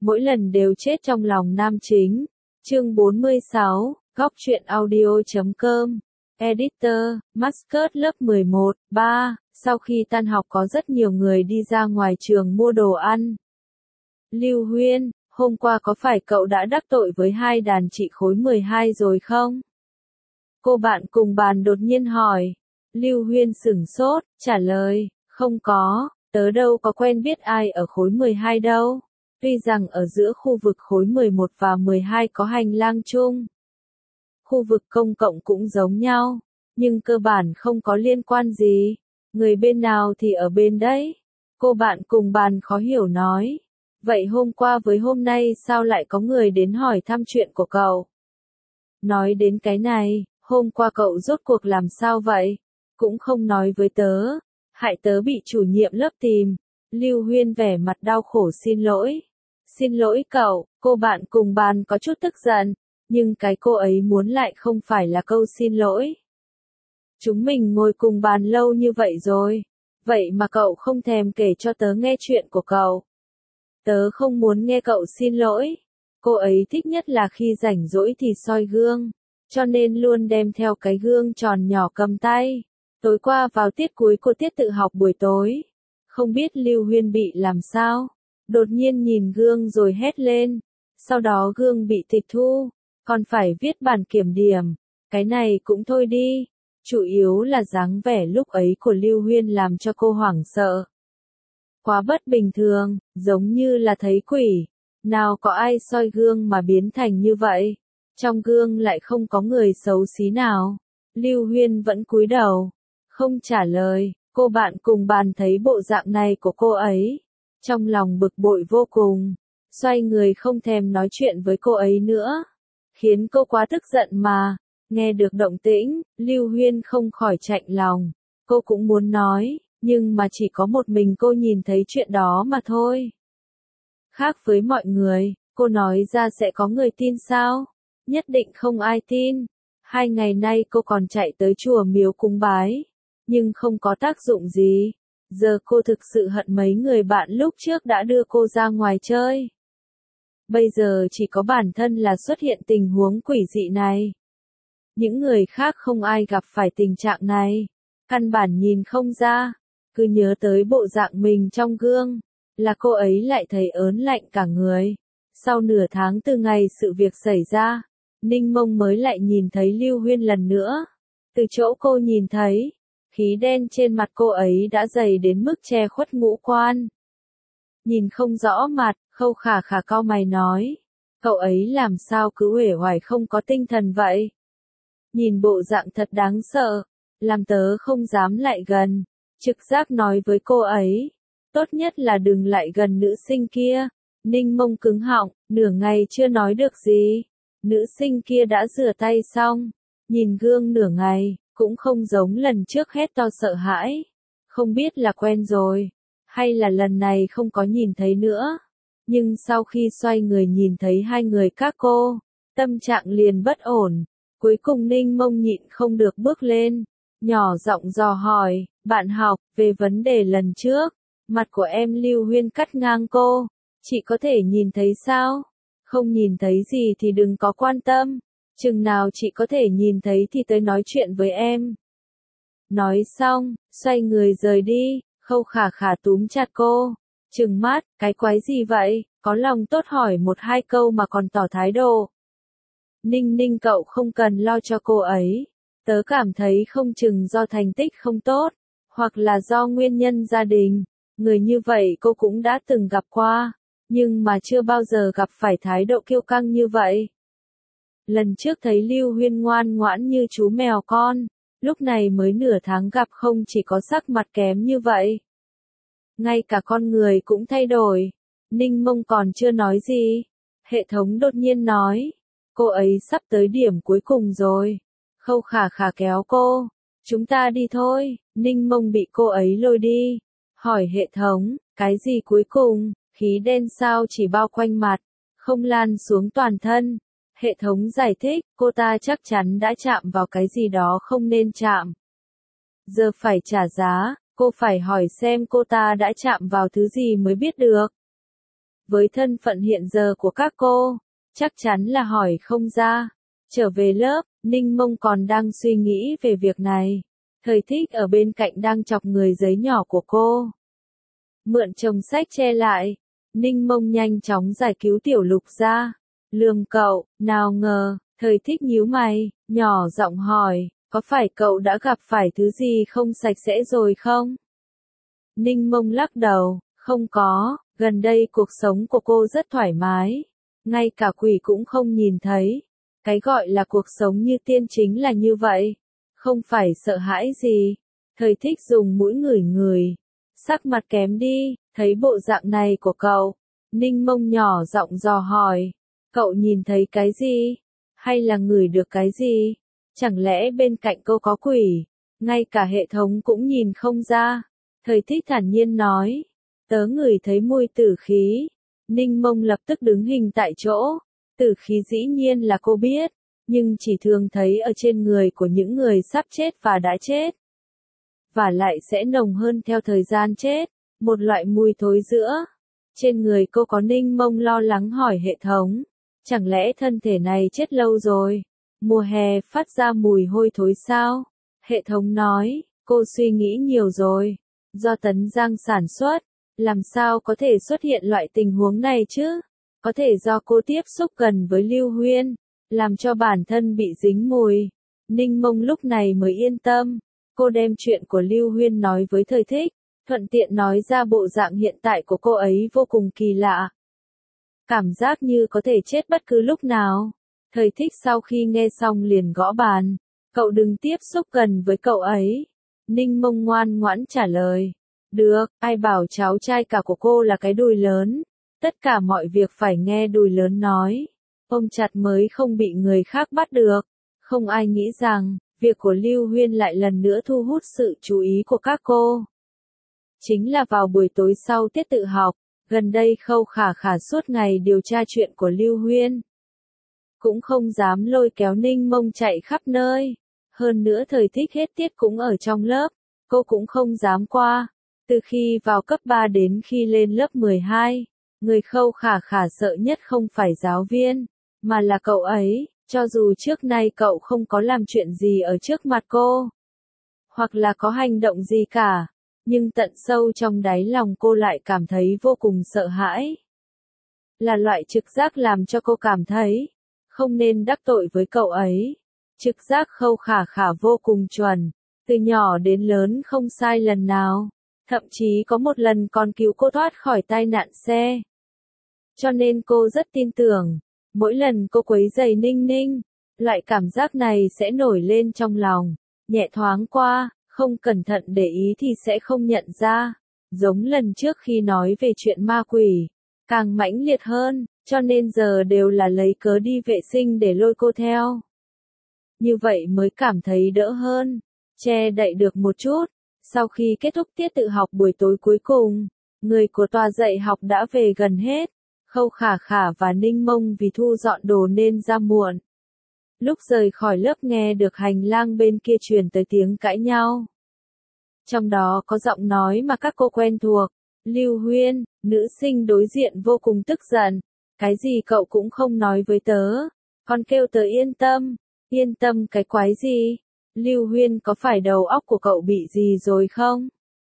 mỗi lần đều chết trong lòng nam chính. Chương 46, Góc truyện audio.com. Editor, Mascot lớp 11, 3. Sau khi tan học có rất nhiều người đi ra ngoài trường mua đồ ăn. Lưu Huyên, hôm qua có phải cậu đã đắc tội với hai đàn chị khối 12 rồi không? Cô bạn cùng bàn đột nhiên hỏi. Lưu Huyên sửng sốt, trả lời, không có, tớ đâu có quen biết ai ở khối 12 đâu. Tuy rằng ở giữa khu vực khối 11 và 12 có hành lang chung. Khu vực công cộng cũng giống nhau, nhưng cơ bản không có liên quan gì. Người bên nào thì ở bên đấy. Cô bạn cùng bàn khó hiểu nói. Vậy hôm qua với hôm nay sao lại có người đến hỏi thăm chuyện của cậu? Nói đến cái này, hôm qua cậu rốt cuộc làm sao vậy? Cũng không nói với tớ. Hại tớ bị chủ nhiệm lớp tìm. Lưu Huyên vẻ mặt đau khổ xin lỗi. Xin lỗi cậu, cô bạn cùng bàn có chút tức giận. Nhưng cái cô ấy muốn lại không phải là câu xin lỗi. Chúng mình ngồi cùng bàn lâu như vậy rồi. Vậy mà cậu không thèm kể cho tớ nghe chuyện của cậu. Tớ không muốn nghe cậu xin lỗi. Cô ấy thích nhất là khi rảnh rỗi thì soi gương. Cho nên luôn đem theo cái gương tròn nhỏ cầm tay. Tối qua vào tiết cuối của tiết tự học buổi tối. Không biết Lưu Huyên bị làm sao. Đột nhiên nhìn gương rồi hét lên. Sau đó gương bị tịch thu. Còn phải viết bản kiểm điểm. Cái này cũng thôi đi. Chủ yếu là dáng vẻ lúc ấy của Lưu Huyên làm cho cô hoảng sợ. Quá bất bình thường, giống như là thấy quỷ. Nào có ai soi gương mà biến thành như vậy. Trong gương lại không có người xấu xí nào. Lưu Huyên vẫn cúi đầu. Không trả lời, cô bạn cùng bàn thấy bộ dạng này của cô ấy. Trong lòng bực bội vô cùng. Xoay người không thèm nói chuyện với cô ấy nữa. Khiến cô quá tức giận mà. Nghe được động tĩnh, Lưu Huyên không khỏi chạnh lòng. Cô cũng muốn nói, nhưng mà chỉ có một mình cô nhìn thấy chuyện đó mà thôi. Khác với mọi người, cô nói ra sẽ có người tin sao? Nhất định không ai tin. 2 ngày nay cô còn chạy tới chùa miếu cúng bái. Nhưng không có tác dụng gì. Giờ cô thực sự hận mấy người bạn lúc trước đã đưa cô ra ngoài chơi. Bây giờ chỉ có bản thân là xuất hiện tình huống quỷ dị này. Những người khác không ai gặp phải tình trạng này. Căn bản nhìn không ra. Cứ nhớ tới bộ dạng mình trong gương. Là cô ấy lại thấy ớn lạnh cả người. Sau nửa tháng từ ngày sự việc xảy ra. Ninh Mông mới lại nhìn thấy Lưu Huyên lần nữa. Từ chỗ cô nhìn thấy. Khí đen trên mặt cô ấy đã dày đến mức che khuất ngũ quan. Nhìn không rõ mặt, Khâu Khả Khả cau mày nói. Cậu ấy làm sao cứ uể oải không có tinh thần vậy? Nhìn bộ dạng thật đáng sợ. Làm tớ không dám lại gần. Trực giác nói với cô ấy. Tốt nhất là đừng lại gần nữ sinh kia. Ninh Mông cứng họng, nửa ngày chưa nói được gì. Nữ sinh kia đã rửa tay xong. Nhìn gương nửa ngày, cũng không giống lần trước hét to sợ hãi. Không biết là quen rồi. Hay là lần này không có nhìn thấy nữa. Nhưng sau khi xoay người nhìn thấy hai người các cô, tâm trạng liền bất ổn. Cuối cùng Ninh Mông nhịn không được bước lên. Nhỏ giọng dò hỏi, bạn học, về vấn đề lần trước. Mặt của em Lưu Huyên cắt ngang cô. Chị có thể nhìn thấy sao? Không nhìn thấy gì thì đừng có quan tâm. Chừng nào chị có thể nhìn thấy thì tới nói chuyện với em. Nói xong, xoay người rời đi. Khâu Khả Khả túm chặt cô. Trừng mắt, cái quái gì vậy? Có lòng tốt hỏi 1-2 câu mà còn tỏ thái độ. Ninh Ninh cậu không cần lo cho cô ấy. Tớ cảm thấy không chừng do thành tích không tốt. Hoặc là do nguyên nhân gia đình. Người như vậy cô cũng đã từng gặp qua. Nhưng mà chưa bao giờ gặp phải thái độ kiêu căng như vậy. Lần trước thấy Lưu Huyên ngoan ngoãn như chú mèo con. Lúc này mới nửa tháng gặp không chỉ có sắc mặt kém như vậy. Ngay cả con người cũng thay đổi. Ninh Mông còn chưa nói gì. Hệ thống đột nhiên nói. Cô ấy sắp tới điểm cuối cùng rồi. Khâu Khả Khả kéo cô. Chúng ta đi thôi. Ninh Mông bị cô ấy lôi đi. Hỏi hệ thống, cái gì cuối cùng? Khí đen sao chỉ bao quanh mặt. Không lan xuống toàn thân. Hệ thống giải thích, cô ta chắc chắn đã chạm vào cái gì đó không nên chạm. Giờ phải trả giá, cô phải hỏi xem cô ta đã chạm vào thứ gì mới biết được. với thân phận hiện giờ của các cô, chắc chắn là hỏi không ra. Trở về lớp, Ninh Mông còn đang suy nghĩ về việc này. Thời Thích ở bên cạnh đang chọc người giấy nhỏ của cô. Mượn chồng sách che lại, Ninh Mông nhanh chóng giải cứu Tiểu Lục ra. Lườm cậu, nào ngờ, Thời Thích nhíu mày, nhỏ giọng hỏi, có phải cậu đã gặp phải thứ gì không sạch sẽ rồi không? Ninh Mông lắc đầu, không có, gần đây cuộc sống của cô rất thoải mái. Ngay cả quỷ cũng không nhìn thấy. Cái gọi là cuộc sống như tiên chính là như vậy. Không phải sợ hãi gì. Thời Thích dùng mũi ngửi ngửi. Sắc mặt kém đi, thấy bộ dạng này của cậu. Ninh Mông nhỏ giọng dò hỏi. Cậu nhìn thấy cái gì? Hay là ngửi được cái gì? Chẳng lẽ bên cạnh cô có quỷ? Ngay cả hệ thống cũng nhìn không ra. Thời Thích thản nhiên nói. Tớ ngửi thấy mùi tử khí. Ninh Mông lập tức đứng hình tại chỗ. Tử khí dĩ nhiên là cô biết, nhưng chỉ thường thấy ở trên người của những người sắp chết và đã chết. Và lại sẽ nồng hơn theo thời gian chết, một loại mùi thối giữa. Trên người cô có. Ninh Mông lo lắng hỏi hệ thống. Chẳng lẽ thân thể này chết lâu rồi? Mùa hè phát ra mùi hôi thối sao? Hệ thống nói, cô suy nghĩ nhiều rồi. Do Tấn Giang sản xuất, làm sao có thể xuất hiện loại tình huống này chứ? Có thể do cô tiếp xúc gần với Lưu Huyên, làm cho bản thân bị dính mùi. Ninh Mông lúc này mới yên tâm. Cô đem chuyện của Lưu Huyên nói với Thời Thích, thuận tiện nói ra bộ dạng hiện tại của cô ấy vô cùng kỳ lạ. Cảm giác như có thể chết bất cứ lúc nào. Thời Thích sau khi nghe xong liền gõ bàn. Cậu đừng tiếp xúc gần với cậu ấy. Ninh Mông ngoan ngoãn trả lời. Được, ai bảo cháu trai cả của cô là cái đùi lớn. Tất cả mọi việc phải nghe đùi lớn nói. Ôm chặt mới không bị người khác bắt được. Không ai nghĩ rằng, việc của Lưu Huyên lại lần nữa thu hút sự chú ý của các cô. Chính là vào buổi tối sau tiết tự học, gần đây Khâu Khả Khả suốt ngày điều tra chuyện của Lưu Huyên. Cũng không dám lôi kéo Ninh Mông chạy khắp nơi. Hơn nữa Thời Thích hết tiết cũng ở trong lớp, cô cũng không dám qua. Từ khi vào cấp 3 đến khi lên lớp 12, người Khâu Khả Khả sợ nhất không phải giáo viên, mà là cậu ấy. Cho dù trước nay cậu không có làm chuyện gì ở trước mặt cô, hoặc là có hành động gì cả, nhưng tận sâu trong đáy lòng cô lại cảm thấy vô cùng sợ hãi. Là loại trực giác làm cho cô cảm thấy không nên đắc tội với cậu ấy. Trực giác Khâu Khả Khả vô cùng chuẩn, từ nhỏ đến lớn không sai lần nào, thậm chí có một lần còn cứu cô thoát khỏi tai nạn xe. Cho nên cô rất tin tưởng, mỗi lần cô quấy rầy Ninh Ninh, loại cảm giác này sẽ nổi lên trong lòng, nhẹ thoáng qua, không cẩn thận để ý thì sẽ không nhận ra. Giống lần trước khi nói về chuyện ma quỷ, càng mãnh liệt hơn, cho nên giờ đều là lấy cớ đi vệ sinh để lôi cô theo. Như vậy mới cảm thấy đỡ hơn, che đậy được một chút. Sau khi kết thúc tiết tự học buổi tối cuối cùng, người của tòa dạy học đã về gần hết. Khâu Khả Khả và Ninh Mông vì thu dọn đồ nên ra muộn. Lúc rời khỏi lớp nghe được hành lang bên kia truyền tới tiếng cãi nhau. Trong đó có giọng nói mà các cô quen thuộc. Lưu Huyên, nữ sinh đối diện vô cùng tức giận. Cái gì cậu cũng không nói với tớ. Còn kêu tớ yên tâm. Yên tâm cái quái gì? Lưu Huyên có phải đầu óc của cậu bị gì rồi không?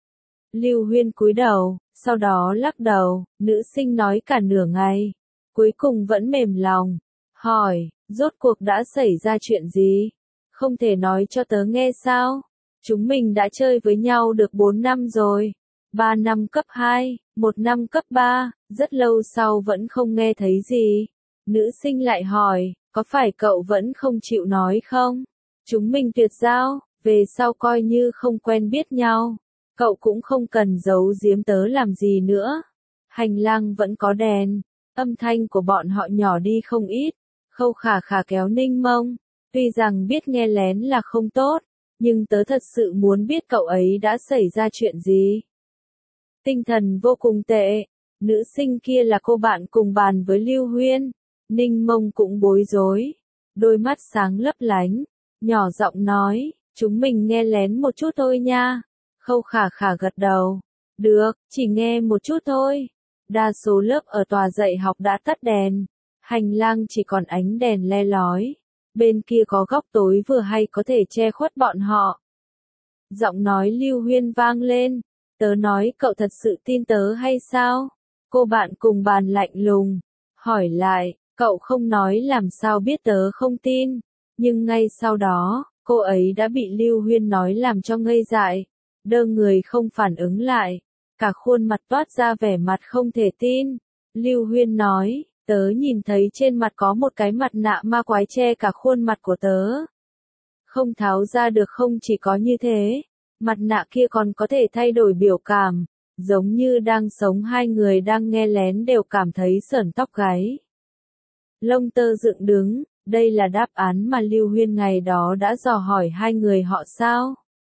Lưu Huyên cúi đầu, sau đó lắc đầu, nữ sinh nói cả nửa ngày. Cuối cùng vẫn mềm lòng. Hỏi, rốt cuộc đã xảy ra chuyện gì? Không thể nói cho tớ nghe sao? Chúng mình đã chơi với nhau được 4 năm rồi. 3 năm cấp 2, 1 năm cấp 3, rất lâu sau vẫn không nghe thấy gì. Nữ sinh lại hỏi, có phải cậu vẫn không chịu nói không? Chúng mình tuyệt giao, về sau coi như không quen biết nhau. Cậu cũng không cần giấu giếm tớ làm gì nữa. Hành lang vẫn có đèn, âm thanh của bọn họ nhỏ đi không ít. Khâu Khả Khả kéo Ninh Mông, tuy rằng biết nghe lén là không tốt, nhưng tớ thật sự muốn biết cậu ấy đã xảy ra chuyện gì. Tinh thần vô cùng tệ, nữ sinh kia là cô bạn cùng bàn với Lưu Huyên. Ninh Mông cũng bối rối, đôi mắt sáng lấp lánh, nhỏ giọng nói, chúng mình nghe lén một chút thôi nha. Khâu Khả Khả gật đầu, được, chỉ nghe một chút thôi. Đa số lớp ở tòa dạy học đã tắt đèn, hành lang chỉ còn ánh đèn le lói, bên kia có góc tối vừa hay có thể che khuất bọn họ. Giọng nói Lưu Huyên vang lên, tớ nói cậu thật sự tin tớ hay sao? Cô bạn cùng bàn lạnh lùng, hỏi lại, cậu không nói làm sao biết tớ không tin, nhưng ngay sau đó, cô ấy đã bị Lưu Huyên nói làm cho ngây dại, đơ người không phản ứng lại, cả khuôn mặt toát ra vẻ mặt không thể tin. Lưu Huyên nói, tớ nhìn thấy trên mặt có một cái mặt nạ ma quái che cả khuôn mặt của tớ. Không tháo ra được, không chỉ có như thế, mặt nạ kia còn có thể thay đổi biểu cảm, giống như đang sống. Hai người đang nghe lén đều cảm thấy sởn tóc gáy. Lông tơ dựng đứng, đây là đáp án mà Lưu Huyên ngày đó đã dò hỏi hai người họ sao?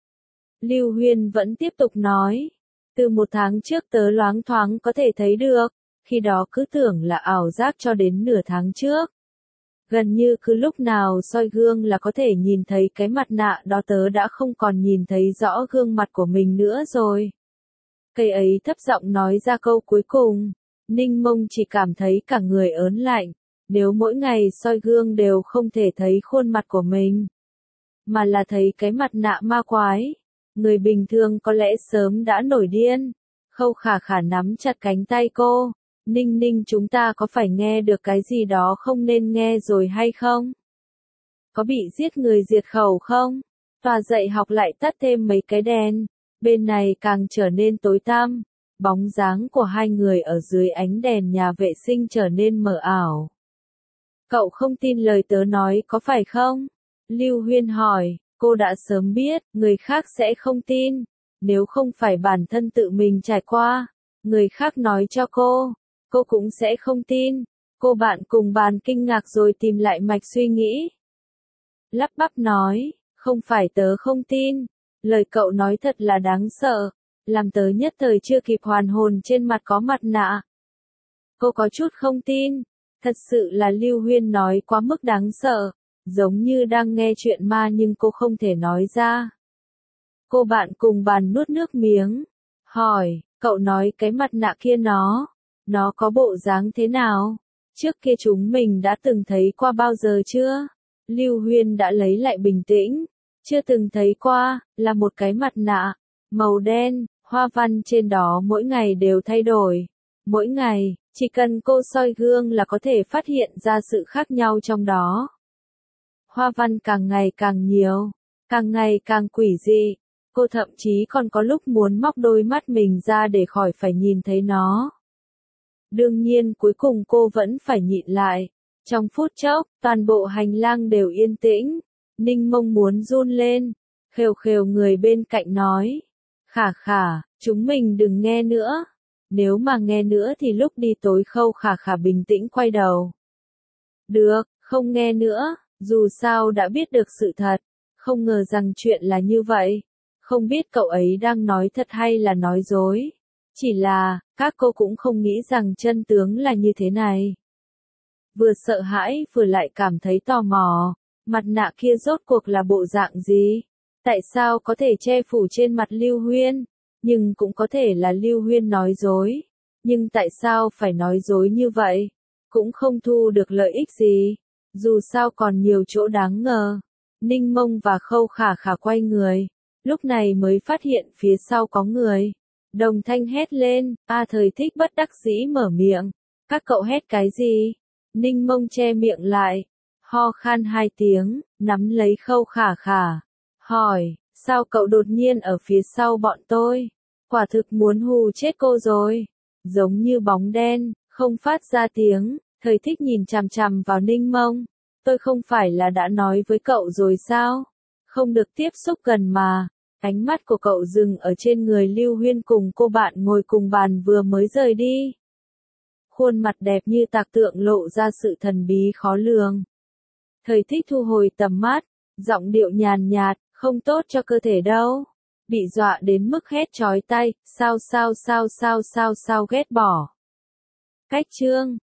Lưu Huyên vẫn tiếp tục nói, từ 1 tháng trước tớ loáng thoáng có thể thấy được, khi đó cứ tưởng là ảo giác cho đến nửa tháng trước. Gần như cứ lúc nào soi gương là có thể nhìn thấy cái mặt nạ đó, tớ đã không còn nhìn thấy rõ gương mặt của mình nữa rồi. Cây ấy thấp giọng nói ra câu cuối cùng, Ninh Mông chỉ cảm thấy cả người ớn lạnh, nếu mỗi ngày soi gương đều không thể thấy khuôn mặt của mình, mà là thấy cái mặt nạ ma quái, người bình thường có lẽ sớm đã nổi điên. Khâu Khả Khả nắm chặt cánh tay cô. Ninh Ninh, chúng ta có phải nghe được cái gì đó không nên nghe rồi hay không? Có bị giết người diệt khẩu không? Tòa dạy học lại tắt thêm mấy cái đèn, bên này càng trở nên tối tăm, bóng dáng của hai người ở dưới ánh đèn nhà vệ sinh trở nên mờ ảo. Cậu không tin lời tớ nói có phải không? Lưu Huyên hỏi, cô đã sớm biết, người khác sẽ không tin, nếu không phải bản thân tự mình trải qua, người khác nói cho cô cũng sẽ không tin. Cô bạn cùng bàn kinh ngạc rồi tìm lại mạch suy nghĩ. Lắp bắp nói, không phải tớ không tin, lời cậu nói thật là đáng sợ, làm tớ nhất thời chưa kịp hoàn hồn, trên mặt có mặt nạ. Cô có chút không tin, thật sự là Lưu Huyên nói quá mức đáng sợ, giống như đang nghe chuyện ma nhưng cô không thể nói ra. Cô bạn cùng bàn nuốt nước miếng, hỏi, cậu nói cái mặt nạ kia nó có bộ dáng thế nào? Trước kia chúng mình đã từng thấy qua bao giờ chưa? Lưu Huyên đã lấy lại bình tĩnh, chưa từng thấy qua, là một cái mặt nạ, màu đen, hoa văn trên đó mỗi ngày đều thay đổi. Mỗi ngày, chỉ cần cô soi gương là có thể phát hiện ra sự khác nhau trong đó. Hoa văn càng ngày càng nhiều, càng ngày càng quỷ dị. Cô thậm chí còn có lúc muốn móc đôi mắt mình ra để khỏi phải nhìn thấy nó. Đương nhiên cuối cùng cô vẫn phải nhịn lại. Trong phút chốc, toàn bộ hành lang đều yên tĩnh. Ninh Mông muốn run lên. Khều khều người bên cạnh nói. Khả Khả, chúng mình đừng nghe nữa. Nếu mà nghe nữa thì lúc đi tối. Khâu Khả Khả bình tĩnh quay đầu. Được, không nghe nữa, dù sao đã biết được sự thật. Không ngờ rằng chuyện là như vậy. Không biết cậu ấy đang nói thật hay là nói dối. Chỉ là, các cô cũng không nghĩ rằng chân tướng là như thế này. Vừa sợ hãi vừa lại cảm thấy tò mò, mặt nạ kia rốt cuộc là bộ dạng gì? Tại sao có thể che phủ trên mặt Lưu Huyên? Nhưng cũng có thể là Lưu Huyên nói dối. Nhưng tại sao phải nói dối như vậy? Cũng không thu được lợi ích gì. Dù sao còn nhiều chỗ đáng ngờ. Ninh Mông và Khâu Khả Khả quay người. Lúc này mới phát hiện phía sau có người. Đồng thanh hét lên, Thời Thích bất đắc dĩ mở miệng. Các cậu hét cái gì? Ninh Mông che miệng lại, ho khan 2 tiếng, nắm lấy Khâu Khả Khả. Hỏi, sao cậu đột nhiên ở phía sau bọn tôi? Quả thực muốn hù chết cô rồi. Giống như bóng đen, không phát ra tiếng, Thời Thích nhìn chằm chằm vào Ninh Mông. Tôi không phải là đã nói với cậu rồi sao? Không được tiếp xúc gần mà. Ánh mắt của cậu dừng ở trên người Lưu Huyên cùng cô bạn ngồi cùng bàn vừa mới rời đi. Khuôn mặt đẹp như tạc tượng lộ ra sự thần bí khó lường. Thời Thích thu hồi tầm mắt, giọng điệu nhàn nhạt, không tốt cho cơ thể đâu. Bị dọa đến mức hét chói tai, sao ghét bỏ. Cách chương